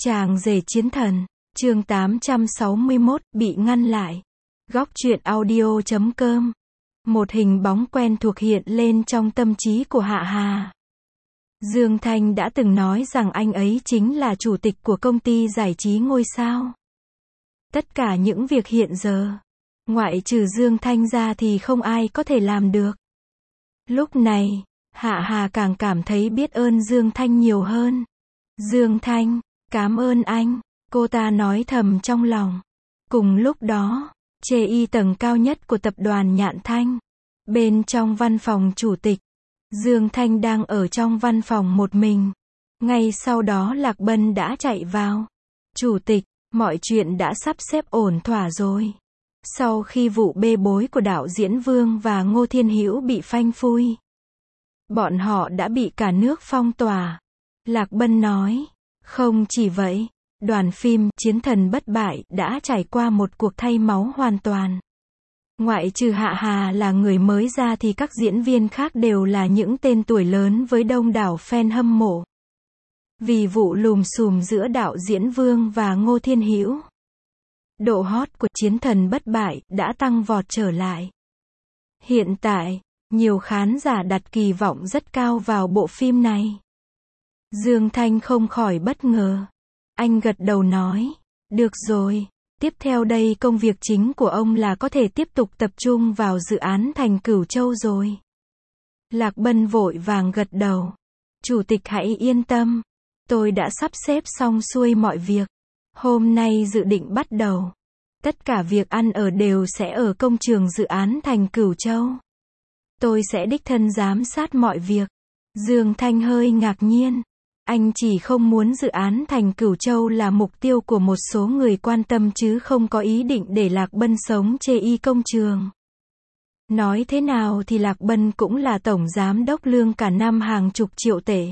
Chàng rể chiến thần, chương 861, bị ngăn lại. Góc truyện audio.com. Một hình bóng quen thuộc hiện lên trong tâm trí của Hạ Hà. Dương Thanh đã từng nói rằng anh ấy chính là chủ tịch của công ty giải trí ngôi sao. Tất cả những việc hiện giờ, ngoại trừ Dương Thanh ra thì không ai có thể làm được. Lúc này, Hạ Hà càng cảm thấy biết ơn Dương Thanh nhiều hơn. Dương Thanh, cảm ơn anh, cô ta nói thầm trong lòng. Cùng lúc đó, chê y tầng cao nhất của tập đoàn Nhạn Thanh. Bên trong văn phòng chủ tịch, Dương Thanh đang ở trong văn phòng một mình. Ngay sau đó Lạc Bân đã chạy vào. Chủ tịch, mọi chuyện đã sắp xếp ổn thỏa rồi. Sau khi vụ bê bối của đạo diễn Vương và Ngô Thiên Hữu bị phanh phui, bọn họ đã bị cả nước phong tỏa. Lạc Bân nói, không chỉ vậy, đoàn phim Chiến Thần Bất Bại đã trải qua một cuộc thay máu hoàn toàn. Ngoại trừ Hạ Hà là người mới ra thì các diễn viên khác đều là những tên tuổi lớn với đông đảo fan hâm mộ. Vì vụ lùm xùm giữa đạo diễn Vương và Ngô Thiên Hữu, độ hot của Chiến Thần Bất Bại đã tăng vọt trở lại. Hiện tại, nhiều khán giả đặt kỳ vọng rất cao vào bộ phim này. Dương Thanh không khỏi bất ngờ. Anh gật đầu nói, được rồi, tiếp theo đây công việc chính của ông là có thể tiếp tục tập trung vào dự án Thành Cửu Châu rồi. Lạc Bân vội vàng gật đầu. Chủ tịch hãy yên tâm, tôi đã sắp xếp xong xuôi mọi việc. Hôm nay dự định bắt đầu. Tất cả việc ăn ở đều sẽ ở công trường dự án Thành Cửu Châu. Tôi sẽ đích thân giám sát mọi việc. Dương Thanh hơi ngạc nhiên. Anh chỉ không muốn dự án Thành Cửu Châu là mục tiêu của một số người quan tâm chứ không có ý định để Lạc Bân sống chê y công trường. Nói thế nào thì Lạc Bân cũng là tổng giám đốc lương cả năm hàng chục triệu tệ.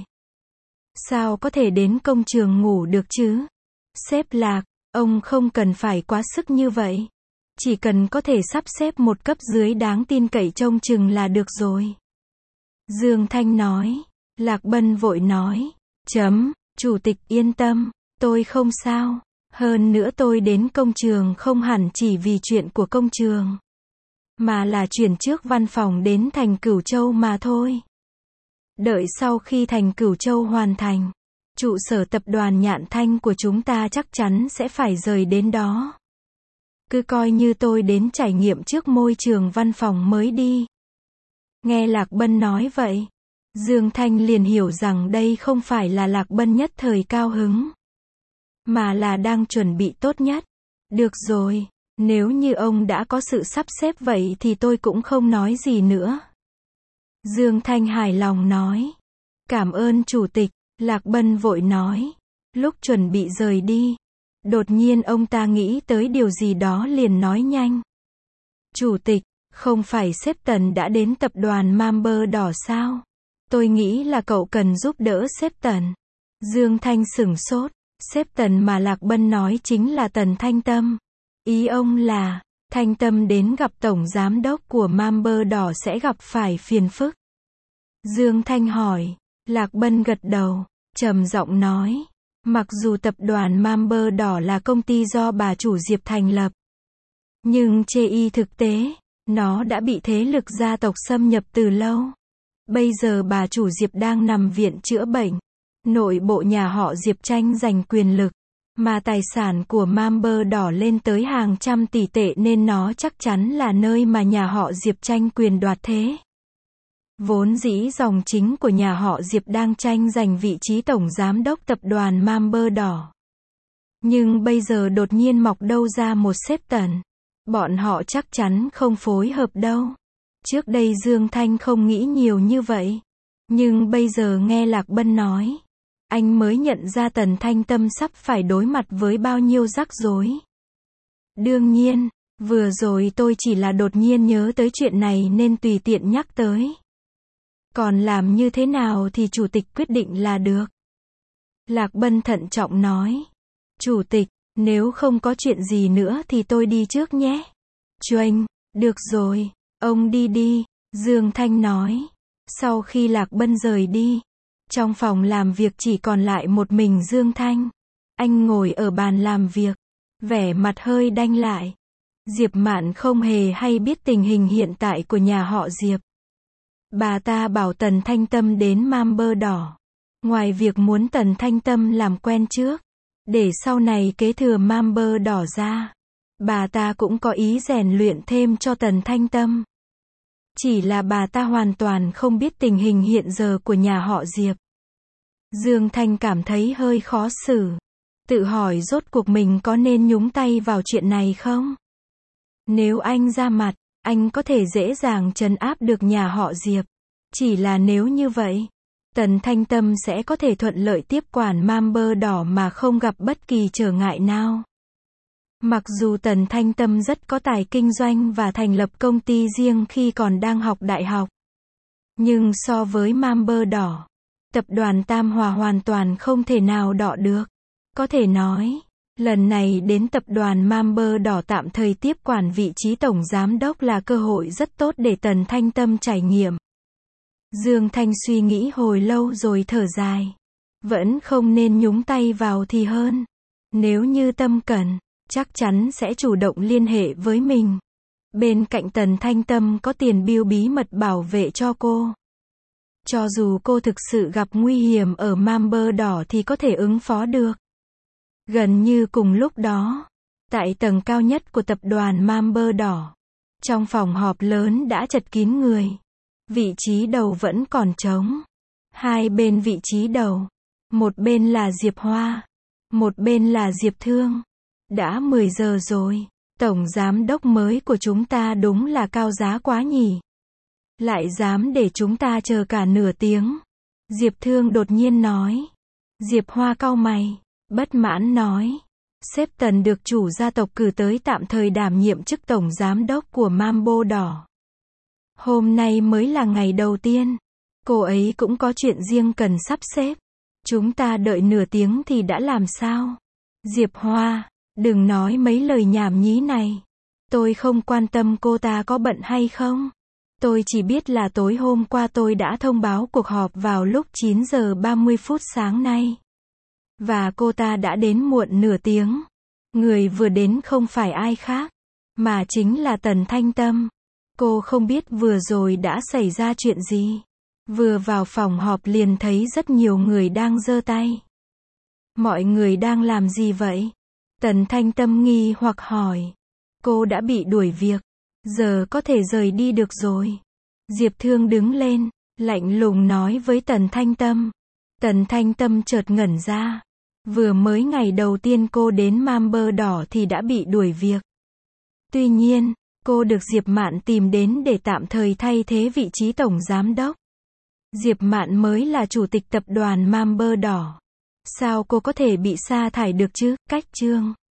Sao có thể đến công trường ngủ được chứ? Sếp Lạc, ông không cần phải quá sức như vậy. Chỉ cần có thể sắp xếp một cấp dưới đáng tin cậy trông chừng là được rồi. Dương Thanh nói. Lạc Bân vội nói. Chủ tịch yên tâm, tôi không sao. Hơn nữa tôi đến công trường không hẳn chỉ vì chuyện của công trường, mà là chuyển trước văn phòng đến Thành Cửu Châu mà thôi. Đợi sau khi Thành Cửu Châu hoàn thành, trụ sở tập đoàn Nhạn Thanh của chúng ta chắc chắn sẽ phải rời đến đó. Cứ coi như tôi đến trải nghiệm trước môi trường văn phòng mới đi. Nghe Lạc Bân nói vậy, Dương Thanh liền hiểu rằng đây không phải là Lạc Bân nhất thời cao hứng, mà là đang chuẩn bị tốt nhất. Được rồi, nếu như ông đã có sự sắp xếp vậy thì tôi cũng không nói gì nữa. Dương Thanh hài lòng nói. Cảm ơn chủ tịch, Lạc Bân vội nói. Lúc chuẩn bị rời đi, đột nhiên ông ta nghĩ tới điều gì đó liền nói nhanh. Chủ tịch, không phải sếp Tần đã đến tập đoàn Member đỏ sao? Tôi nghĩ là cậu cần giúp đỡ sếp Tần. Dương Thanh sửng sốt. Sếp Tần mà Lạc Bân nói chính là Tần Thanh Tâm. Ý ông là, Thanh Tâm đến gặp tổng giám đốc của Member đỏ sẽ gặp phải phiền phức. Dương Thanh hỏi. Lạc Bân gật đầu, trầm giọng nói. Mặc dù tập đoàn Member đỏ là công ty do bà chủ Diệp thành lập, nhưng chê y thực tế, nó đã bị thế lực gia tộc xâm nhập từ lâu. Bây giờ bà chủ Diệp đang nằm viện chữa bệnh. Nội bộ nhà họ Diệp tranh giành quyền lực, mà tài sản của Member đỏ lên tới hàng trăm tỷ tệ nên nó chắc chắn là nơi mà nhà họ Diệp tranh quyền đoạt thế. Vốn dĩ dòng chính của nhà họ Diệp đang tranh giành vị trí tổng giám đốc tập đoàn Member đỏ. Nhưng bây giờ đột nhiên mọc đâu ra một sếp Tần. Bọn họ chắc chắn không phối hợp đâu. Trước đây Dương Thanh không nghĩ nhiều như vậy. Nhưng bây giờ nghe Lạc Bân nói, anh mới nhận ra Tần Thanh Tâm sắp phải đối mặt với bao nhiêu rắc rối. Đương nhiên, vừa rồi tôi chỉ là đột nhiên nhớ tới chuyện này nên tùy tiện nhắc tới. Còn làm như thế nào thì chủ tịch quyết định là được. Lạc Bân thận trọng nói. Chủ tịch, nếu không có chuyện gì nữa thì tôi đi trước nhé. Chuênh, được rồi, ông đi đi, Dương Thanh nói. Sau khi Lạc Bân rời đi, trong phòng làm việc chỉ còn lại một mình Dương Thanh. Anh ngồi ở bàn làm việc, vẻ mặt hơi đanh lại. Diệp Mạn không hề hay biết tình hình hiện tại của nhà họ Diệp. Bà ta bảo Tần Thanh Tâm đến mam bơ đỏ. Ngoài việc muốn Tần Thanh Tâm làm quen trước, để sau này kế thừa mam bơ đỏ ra, bà ta cũng có ý rèn luyện thêm cho Tần Thanh Tâm. Chỉ là bà ta hoàn toàn không biết tình hình hiện giờ của nhà họ Diệp. Dương Thanh cảm thấy hơi khó xử. Tự hỏi rốt cuộc mình có nên nhúng tay vào chuyện này không? Nếu anh ra mặt, anh có thể dễ dàng trấn áp được nhà họ Diệp. Chỉ là nếu như vậy, Tần Thanh Tâm sẽ có thể thuận lợi tiếp quản mam bơ đỏ mà không gặp bất kỳ trở ngại nào. Mặc dù Tần Thanh Tâm rất có tài kinh doanh và thành lập công ty riêng khi còn đang học đại học, nhưng so với mam bơ đỏ, tập đoàn Tam Hòa hoàn toàn không thể nào đọ được. Có thể nói, lần này đến tập đoàn mam bơ đỏ tạm thời tiếp quản vị trí tổng giám đốc là cơ hội rất tốt để Tần Thanh Tâm trải nghiệm. Dương Thanh suy nghĩ hồi lâu rồi thở dài. Vẫn không nên nhúng tay vào thì hơn. Nếu như Tâm cần, chắc chắn sẽ chủ động liên hệ với mình. Bên cạnh Tần Thanh Tâm có Tiền Biêu bí mật bảo vệ cho cô. Cho dù cô thực sự gặp nguy hiểm ở mam bơ đỏ thì có thể ứng phó được. Gần như cùng lúc đó, tại tầng cao nhất của tập đoàn mam bơ đỏ, trong phòng họp lớn đã chật kín người. Vị trí đầu vẫn còn trống. Hai bên vị trí đầu, một bên là Diệp Hoa, một bên là Diệp Thương. Đã 10 giờ rồi, tổng giám đốc mới của chúng ta đúng là cao giá quá nhỉ. Lại dám để chúng ta chờ cả nửa tiếng. Diệp Thương đột nhiên nói. Diệp Hoa cau mày, bất mãn nói. Sếp Tần được chủ gia tộc cử tới tạm thời đảm nhiệm chức tổng giám đốc của mam bơ đỏ. Hôm nay mới là ngày đầu tiên. Cô ấy cũng có chuyện riêng cần sắp xếp. Chúng ta đợi nửa tiếng thì đã làm sao? Diệp Hoa, đừng nói mấy lời nhảm nhí này. Tôi không quan tâm cô ta có bận hay không. Tôi chỉ biết là tối hôm qua tôi đã thông báo cuộc họp vào lúc 9 giờ 30 phút sáng nay. Và cô ta đã đến muộn nửa tiếng. Người vừa đến không phải ai khác, mà chính là Tần Thanh Tâm. Cô không biết vừa rồi đã xảy ra chuyện gì. Vừa vào phòng họp liền thấy rất nhiều người đang giơ tay. Mọi người đang làm gì vậy? Tần Thanh Tâm nghi hoặc hỏi. Cô đã bị đuổi việc. Giờ có thể rời đi được rồi. Diệp Thương đứng lên, lạnh lùng nói với Tần Thanh Tâm. Tần Thanh Tâm chợt ngẩn ra. Vừa mới ngày đầu tiên cô đến mam bơ đỏ thì đã bị đuổi việc. Tuy nhiên, cô được Diệp Mạn tìm đến để tạm thời thay thế vị trí tổng giám đốc. Diệp Mạn mới là chủ tịch tập đoàn mam bơ đỏ. Sao cô có thể bị sa thải được chứ? Cách chương